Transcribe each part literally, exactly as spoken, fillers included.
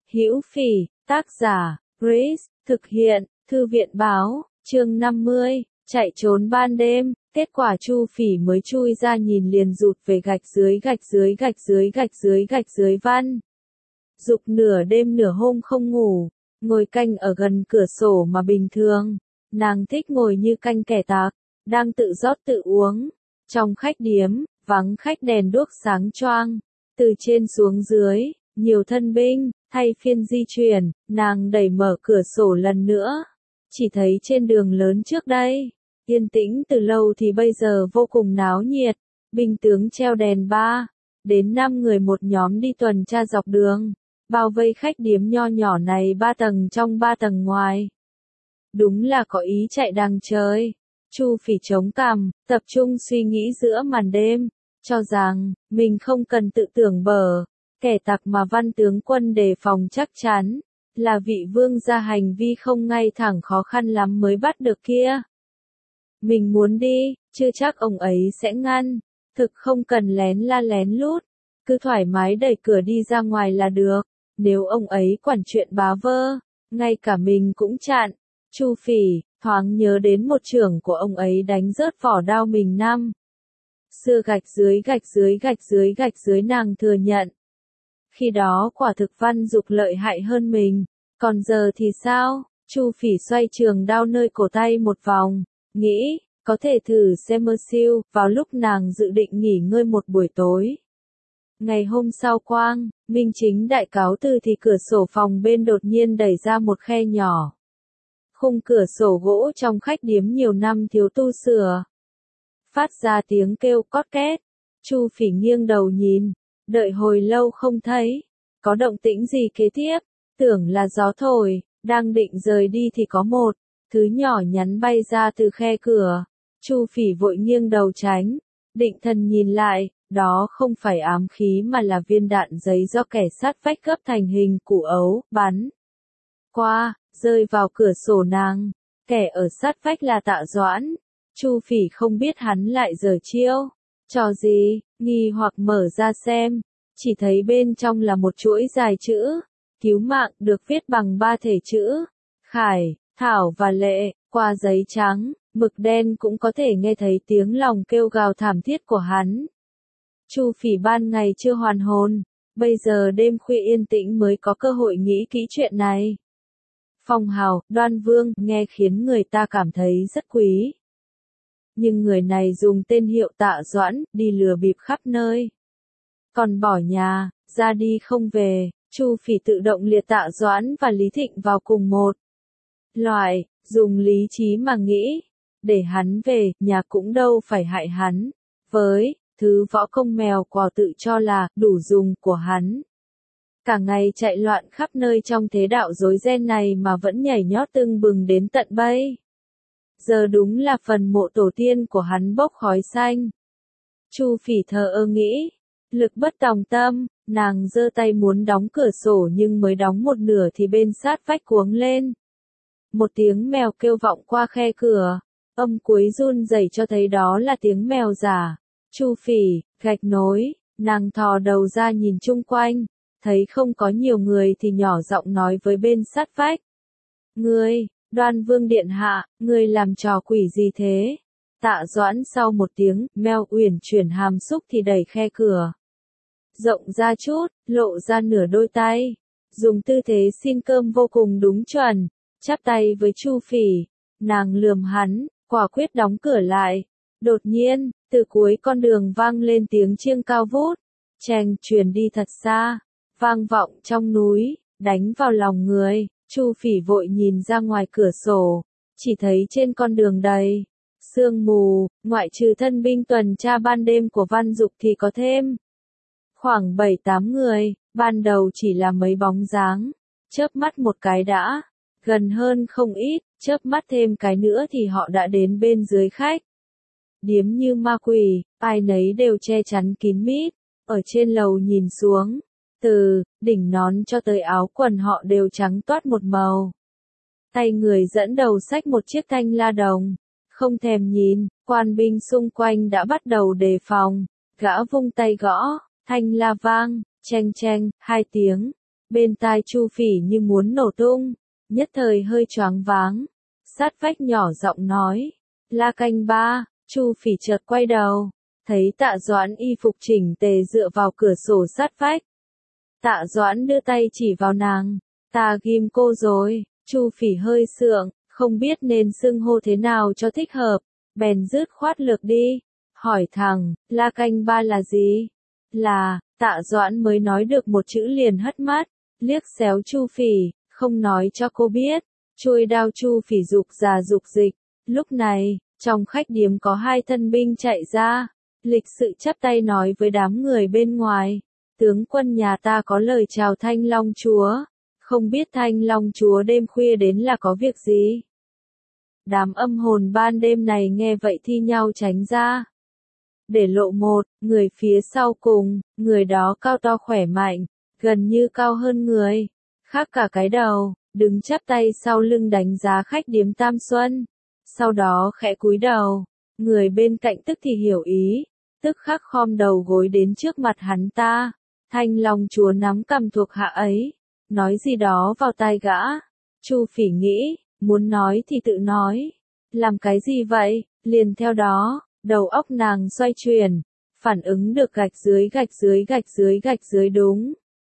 Hữu Phỉ, tác giả, Grace, thực hiện, Thư viện báo, chương năm mươi, chạy trốn ban đêm, kết quả Chu Phỉ mới chui ra nhìn liền rụt về gạch dưới gạch dưới gạch dưới gạch dưới gạch dưới văn. Dục nửa đêm nửa hôm không ngủ, ngồi canh ở gần cửa sổ mà bình thường, nàng thích ngồi như canh kẻ tạc, đang tự rót tự uống. Trong khách điếm, vắng khách đèn đuốc sáng choang, từ trên xuống dưới, nhiều thân binh, thay phiên di chuyển, nàng đẩy mở cửa sổ lần nữa. Chỉ thấy trên đường lớn trước đây, yên tĩnh từ lâu thì bây giờ vô cùng náo nhiệt, binh tướng treo đèn ba, đến năm người một nhóm đi tuần tra dọc đường, bao vây khách điếm nho nhỏ này ba tầng trong ba tầng ngoài. Đúng là có ý chạy đằng trời. Chu Phỉ chống cằm, tập trung suy nghĩ giữa màn đêm, cho rằng, mình không cần tự tưởng bở, kẻ tặc mà Văn tướng quân đề phòng chắc chắn, là vị vương gia hành vi không ngay thẳng khó khăn lắm mới bắt được kia. Mình muốn đi, chưa chắc ông ấy sẽ ngăn, thực không cần lén la lén lút, cứ thoải mái đẩy cửa đi ra ngoài là được, nếu ông ấy quản chuyện bá vơ, ngay cả mình cũng chặn. Chu Phỉ thoáng nhớ đến một trưởng của ông ấy đánh rớt vỏ đao mình năm xưa gạch dưới gạch dưới gạch dưới gạch dưới nàng thừa nhận. Khi đó quả thực Văn Dục lợi hại hơn mình, còn giờ thì sao? Chu Phỉ xoay trường đao nơi cổ tay một vòng, nghĩ, có thể thử xem mơ siêu, vào lúc nàng dự định nghỉ ngơi một buổi tối. Ngày hôm sau quang, Minh Chính đại cáo từ thì cửa sổ phòng bên đột nhiên đẩy ra một khe nhỏ. Khung cửa sổ gỗ trong khách điếm nhiều năm thiếu tu sửa, phát ra tiếng kêu cót két. Chu Phỉ nghiêng đầu nhìn, đợi hồi lâu không thấy, có động tĩnh gì kế tiếp, tưởng là gió thổi, đang định rời đi thì có một thứ nhỏ nhắn bay ra từ khe cửa. Chu Phỉ vội nghiêng đầu tránh, định thần nhìn lại, đó không phải ám khí mà là viên đạn giấy do kẻ sát vách gấp thành hình củ ấu, bắn qua, rơi vào cửa sổ nàng. Kẻ ở sát vách là Tạ Doãn. Chu Phỉ không biết hắn lại giở chiêu trò gì, nghi hoặc mở ra xem, chỉ thấy bên trong là một chuỗi dài chữ cứu mạng được viết bằng ba thể chữ Khải, Thảo và Lệ. Qua giấy trắng, mực đen cũng có thể nghe thấy tiếng lòng kêu gào thảm thiết của hắn. Chu Phỉ ban ngày chưa hoàn hồn, bây giờ đêm khuya yên tĩnh mới có cơ hội nghĩ kỹ chuyện này. Phong hào, Đoan Vương, nghe khiến người ta cảm thấy rất quý. Nhưng người này dùng tên hiệu Tạ Doãn, đi lừa bịp khắp nơi. Còn bỏ nhà, ra đi không về. Chu Phỉ tự động liệt Tạ Doãn và Lý Thịnh vào cùng một loại, dùng lý trí mà nghĩ, để hắn về, nhà cũng đâu phải hại hắn. Với thứ võ công mèo quào tự cho là đủ dùng của hắn, cả ngày chạy loạn khắp nơi trong thế đạo rối ren này mà vẫn nhảy nhót tưng bừng đến tận bây giờ, đúng là phần mộ tổ tiên của hắn bốc khói xanh. Chu Phỉ thờ ơ nghĩ, lực bất tòng tâm, nàng giơ tay muốn đóng cửa sổ nhưng mới đóng một nửa thì bên sát vách cuống lên. Một tiếng mèo kêu vọng qua khe cửa, âm cuối run rẩy cho thấy đó là tiếng mèo giả. Chu Phỉ gạch nối, nàng thò đầu ra nhìn chung quanh, thấy không có nhiều người thì nhỏ giọng nói với bên sát vách. Ngươi, Đoan Vương điện hạ, ngươi làm trò quỷ gì thế? Tạ Doãn sau một tiếng meo uyển chuyển hàm xúc thì đẩy khe cửa rộng ra chút, lộ ra nửa đôi tay, dùng tư thế xin cơm vô cùng đúng chuẩn, chắp tay với Chu Phỉ. Nàng lườm hắn, quả quyết đóng cửa lại. Đột nhiên, từ cuối con đường vang lên tiếng chiêng cao vút, cheng truyền đi thật xa, vang vọng trong núi, đánh vào lòng người. Chu Phỉ vội nhìn ra ngoài cửa sổ, chỉ thấy trên con đường đầy sương mù, ngoại trừ thân binh tuần tra ban đêm của Văn Dục thì có thêm khoảng bảy tám người, ban đầu chỉ là mấy bóng dáng, chớp mắt một cái đã gần hơn không ít, chớp mắt thêm cái nữa thì họ đã đến bên dưới khách điếm như ma quỷ, ai nấy đều che chắn kín mít. Ở trên lầu nhìn xuống, từ đỉnh nón cho tới áo quần họ đều trắng toát một màu. Tay người dẫn đầu xách một chiếc thanh la đồng, không thèm nhìn, quan binh xung quanh đã bắt đầu đề phòng. Gã vung tay gõ, thanh la vang, cheng cheng, hai tiếng, Bên tai Chu Phỉ như muốn nổ tung, nhất thời hơi choáng váng. Sát vách nhỏ giọng nói, La Canh Ba. Chu Phỉ chợt quay đầu, thấy Tạ Doãn y phục chỉnh tề dựa vào cửa sổ sát vách. Tạ Doãn đưa tay chỉ vào nàng, ta ghim cô rồi. Chu Phỉ hơi sượng, không biết nên xưng hô thế nào cho thích hợp, bèn dứt khoát lược đi, hỏi thẳng, La Canh Ba là gì? Là, Tạ Doãn mới nói được một chữ liền hất mắt, liếc xéo Chu Phỉ, không nói cho cô biết. Chuôi đao Chu Phỉ dục già dục dịch. Lúc này, trong khách điếm có hai thân binh chạy ra, lịch sự chắp tay nói với đám người bên ngoài, tướng quân nhà ta có lời chào Thanh Long chúa, không biết Thanh Long chúa đêm khuya đến là có việc gì. Đám âm hồn ban đêm này nghe vậy thi nhau tránh ra. Để lộ một, người phía sau cùng, người đó cao to khỏe mạnh, gần như cao hơn người, khác cả cái đầu, đứng chắp tay sau lưng đánh giá khách điếm Tam Xuân. Sau đó khẽ cúi đầu, người bên cạnh tức thì hiểu ý, tức khắc khom đầu gối đến trước mặt hắn ta. Thanh Long chúa nắm cầm thuộc hạ ấy, nói gì đó vào tai gã. Chu Phỉ nghĩ, muốn nói thì tự nói, làm cái gì vậy? Liền theo đó, đầu óc nàng xoay chuyển, phản ứng được gạch dưới gạch dưới gạch dưới gạch dưới đúng.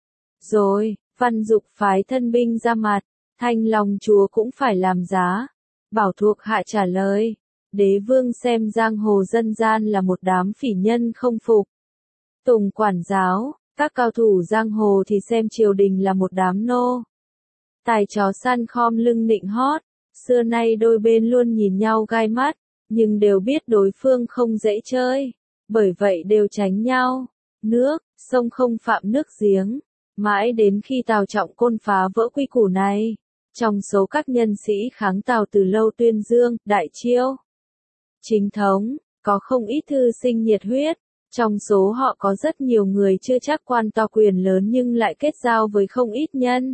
Rồi, Văn Dục phái thân binh ra mặt, Thanh Long chúa cũng phải làm giá. Bảo thuộc hạ trả lời, đế vương xem giang hồ dân gian là một đám phỉ nhân không phục. Tùng quản giáo, các cao thủ giang hồ thì xem triều đình là một đám nô. Tài chó săn khom lưng nịnh hót, xưa nay đôi bên luôn nhìn nhau gai mắt, nhưng đều biết đối phương không dễ chơi, bởi vậy đều tránh nhau. Nước, sông không phạm nước giếng, mãi đến khi Tào Trọng Côn phá vỡ quy củ này. Trong số các nhân sĩ kháng Tào từ lâu tuyên dương, đại chiêu, chính thống, có không ít thư sinh nhiệt huyết, trong số họ có rất nhiều người chưa chắc quan to quyền lớn nhưng lại kết giao với không ít nhân.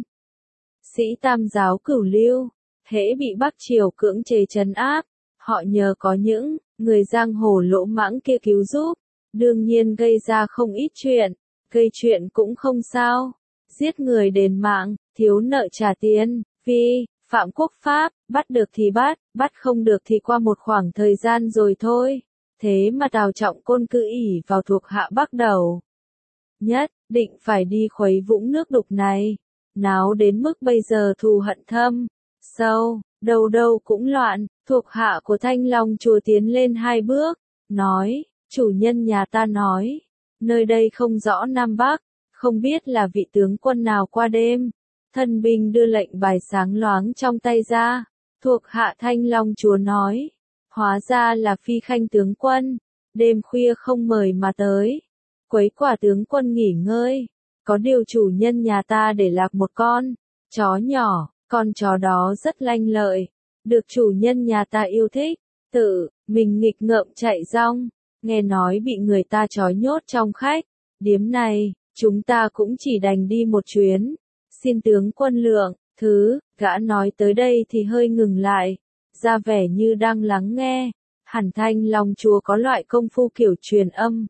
Sĩ Tam giáo cửu lưu, hễ bị Bắc Triều cưỡng chế trấn áp, họ nhờ có những người giang hồ lỗ mãng kia cứu giúp, đương nhiên gây ra không ít chuyện, gây chuyện cũng không sao, giết người đền mạng, thiếu nợ trả tiền. Vì, phạm quốc pháp, bắt được thì bắt, bắt không được thì qua một khoảng thời gian rồi thôi. Thế mà Tào Trọng Côn cứ ỷ vào thuộc hạ Bắc đầu. Nhất, định phải đi khuấy vũng nước đục này. Náo đến mức bây giờ thù hận thâm, sâu, đâu đâu cũng loạn. Thuộc hạ của Thanh Long chúa tiến lên hai bước, nói, chủ nhân nhà ta nói, nơi đây không rõ Nam Bắc, không biết là vị tướng quân nào qua đêm. Thân binh đưa lệnh bài sáng loáng trong tay ra, thuộc hạ Thanh Long chúa nói, hóa ra là Phi Khanh tướng quân, đêm khuya không mời mà tới, quấy quả tướng quân nghỉ ngơi, có điều chủ nhân nhà ta để lạc một con chó nhỏ, con chó đó rất lanh lợi, được chủ nhân nhà ta yêu thích, tự mình nghịch ngợm chạy rong, nghe nói bị người ta trói nhốt trong khách điếm này, chúng ta cũng chỉ đành đi một chuyến. Xin tướng quân lượng, thứ, gã nói tới đây thì hơi ngừng lại, ra vẻ như đang lắng nghe, hẳn Thanh Long chúa có loại công phu kiểu truyền âm.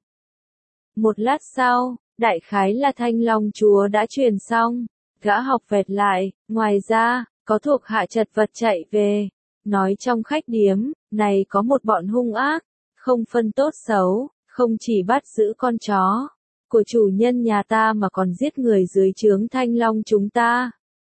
Một lát sau, đại khái là Thanh Long chúa đã truyền xong, gã học vẹt lại, ngoài ra, có thuộc hạ chật vật chạy về, nói trong khách điếm, này có một bọn hung ác, không phân tốt xấu, không chỉ bắt giữ con chó của chủ nhân nhà ta mà còn giết người dưới trướng Thanh Long chúng ta.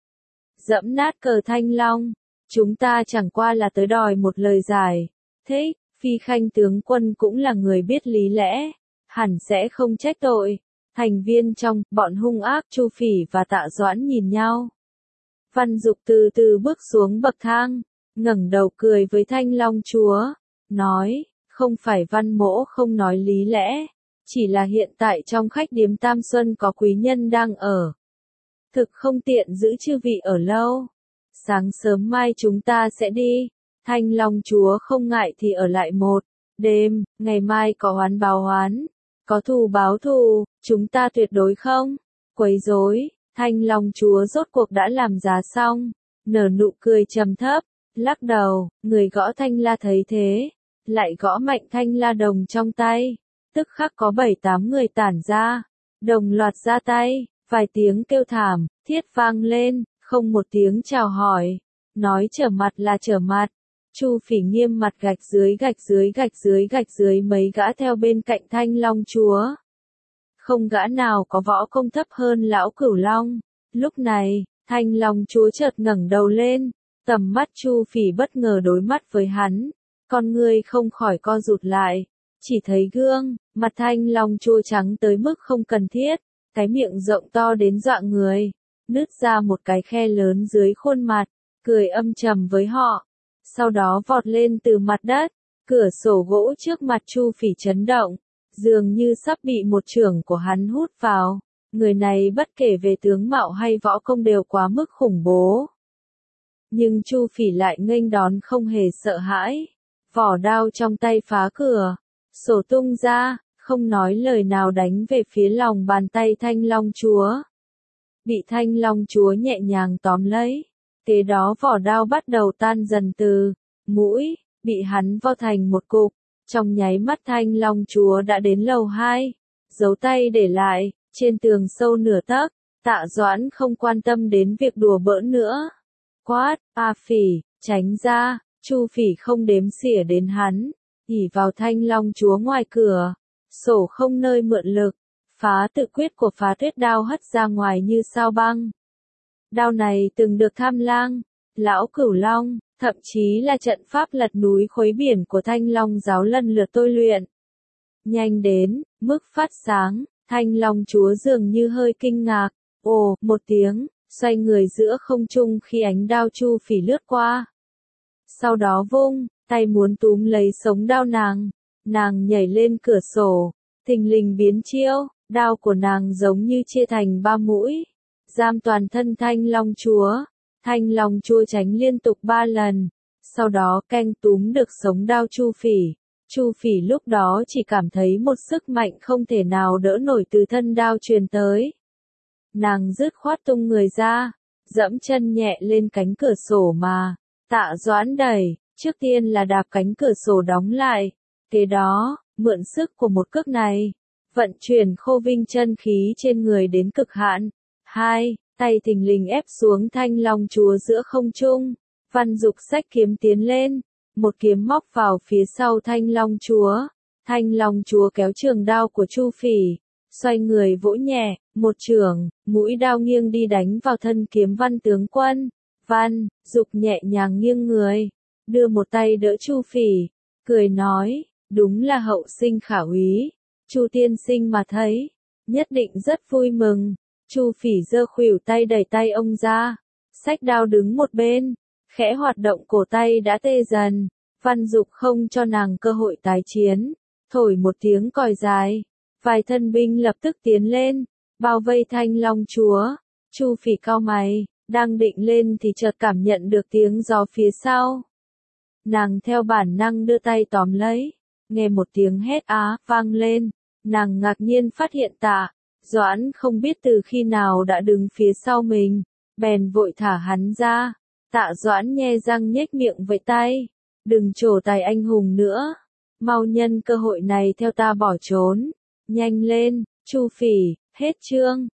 Dẫm nát cờ Thanh Long, chúng ta chẳng qua là tới đòi một lời giải. Thế, Phi Khanh tướng quân cũng là người biết lý lẽ, hẳn sẽ không trách tội. Thành viên trong bọn hung ác Chu Phỉ và Tạ Doãn nhìn nhau. Văn Dục từ từ bước xuống bậc thang, ngẩng đầu cười với Thanh Long chúa, nói, không phải Văn mỗ không nói lý lẽ. Chỉ là hiện tại trong khách điếm Tam Xuân có quý nhân đang ở. Thực không tiện giữ chư vị ở lâu. Sáng sớm mai chúng ta sẽ đi. Thanh Long chúa không ngại thì ở lại một đêm, ngày mai có oán báo oán, có thù báo thù, chúng ta tuyệt đối không quấy rối. Thanh Long chúa rốt cuộc đã làm giá xong, nở nụ cười trầm thấp, lắc đầu, người gõ thanh la thấy thế, lại gõ mạnh thanh la đồng trong tay. Tức khắc có bảy tám người tản ra, đồng loạt ra tay, Vài tiếng kêu thảm, thiết vang lên, không một tiếng chào hỏi. Nói trở mặt là trở mặt. Chu Phỉ nghiêm mặt gạch dưới gạch dưới gạch dưới gạch dưới mấy gã theo bên cạnh Thanh Long chúa. Không gã nào có võ công thấp hơn lão Cửu Long. Lúc này, Thanh Long chúa chợt ngẩng đầu lên, tầm mắt Chu Phỉ bất ngờ đối mắt với hắn, con người không khỏi co rụt lại, chỉ thấy gương, mặt Thanh Long chúa trắng tới mức không cần thiết, cái miệng rộng to đến dọa người, nứt ra một cái khe lớn dưới khuôn mặt, cười âm trầm với họ, sau đó vọt lên từ mặt đất, cửa sổ gỗ trước mặt Chu Phỉ chấn động, dường như sắp bị một chưởng của hắn hút vào. Người này bất kể về tướng mạo hay võ công đều quá mức khủng bố. Nhưng Chu Phỉ lại nghênh đón không hề sợ hãi. Vỏ đao trong tay phá cửa. Sổ tung ra, không nói lời nào đánh về phía lòng bàn tay Thanh Long chúa. Bị Thanh Long chúa nhẹ nhàng tóm lấy. Kế đó vỏ đao bắt đầu tan dần từ mũi, bị hắn vo thành một cục. Trong nháy mắt Thanh Long chúa đã đến lầu hai. Dấu tay để lại. Trên tường sâu nửa tấc, Tạ Doãn không quan tâm đến việc đùa bỡn nữa. Quát, A Phỉ, tránh ra, Chu Phỉ không đếm xỉa đến hắn, ỉ vào Thanh Long chúa ngoài cửa, sổ không nơi mượn lực, phá tự quyết của Phá Tuyết đao hất ra ngoài như sao băng. Đao này từng được Tham Lang, Lão Cửu Long, thậm chí là trận pháp lật núi khuấy biển của Thanh Long giáo lần lượt tôi luyện. Nhanh đến, mức phát sáng. Thanh Long chúa dường như hơi kinh ngạc, ồ, một tiếng, xoay người giữa không trung khi ánh đao Chu Phỉ lướt qua. Sau đó vung, tay muốn túm lấy sống đao nàng, nàng nhảy lên cửa sổ, thình lình biến chiêu, đao của nàng giống như chia thành ba mũi, giam toàn thân Thanh Long chúa. Thanh Long chúa tránh liên tục ba lần, sau đó canh túm được sống đao Chu Phỉ. Chu Phỉ lúc đó chỉ cảm thấy một sức mạnh không thể nào đỡ nổi từ thân đao truyền tới. Nàng dứt khoát tung người ra, dẫm chân nhẹ lên cánh cửa sổ mà, Tạ Doãn đẩy, trước tiên là đạp cánh cửa sổ đóng lại, kế đó, mượn sức của một cước này, vận chuyển khô vinh chân khí trên người đến cực hạn. Hai, tay thình lình ép xuống Thanh Long chúa giữa không trung, Văn Dục xách kiếm tiến lên. Một kiếm móc vào phía sau Thanh Long chúa. Thanh Long chúa kéo trường đao của Chu Phỉ, xoay người vỗ nhẹ, một chưởng, mũi đao nghiêng đi đánh vào thân kiếm Văn tướng quân. Văn Dục nhẹ nhàng nghiêng người, đưa một tay đỡ Chu Phỉ, cười nói, đúng là hậu sinh khả úy, Chu tiên sinh mà thấy, nhất định rất vui mừng. Chu Phỉ giơ khuỷu tay đẩy tay ông ra, xách đao đứng một bên. Khẽ hoạt động cổ tay đã tê dần, Văn Dục không cho nàng cơ hội tái chiến, thổi một tiếng còi dài, vài thân binh lập tức tiến lên, bao vây Thanh Long chúa. Chu Phỉ cau mày, đang định lên thì chợt cảm nhận được tiếng gió phía sau. Nàng theo bản năng đưa tay tóm lấy, nghe một tiếng hét á vang lên, nàng ngạc nhiên phát hiện Tạ Doãn không biết từ khi nào đã đứng phía sau mình, bèn vội thả hắn ra. Tạ Doãn nhe răng nhếch miệng với tay, đừng trổ tài anh hùng nữa, mau nhân cơ hội này theo ta bỏ trốn, nhanh lên. Chu Phỉ, hết chương.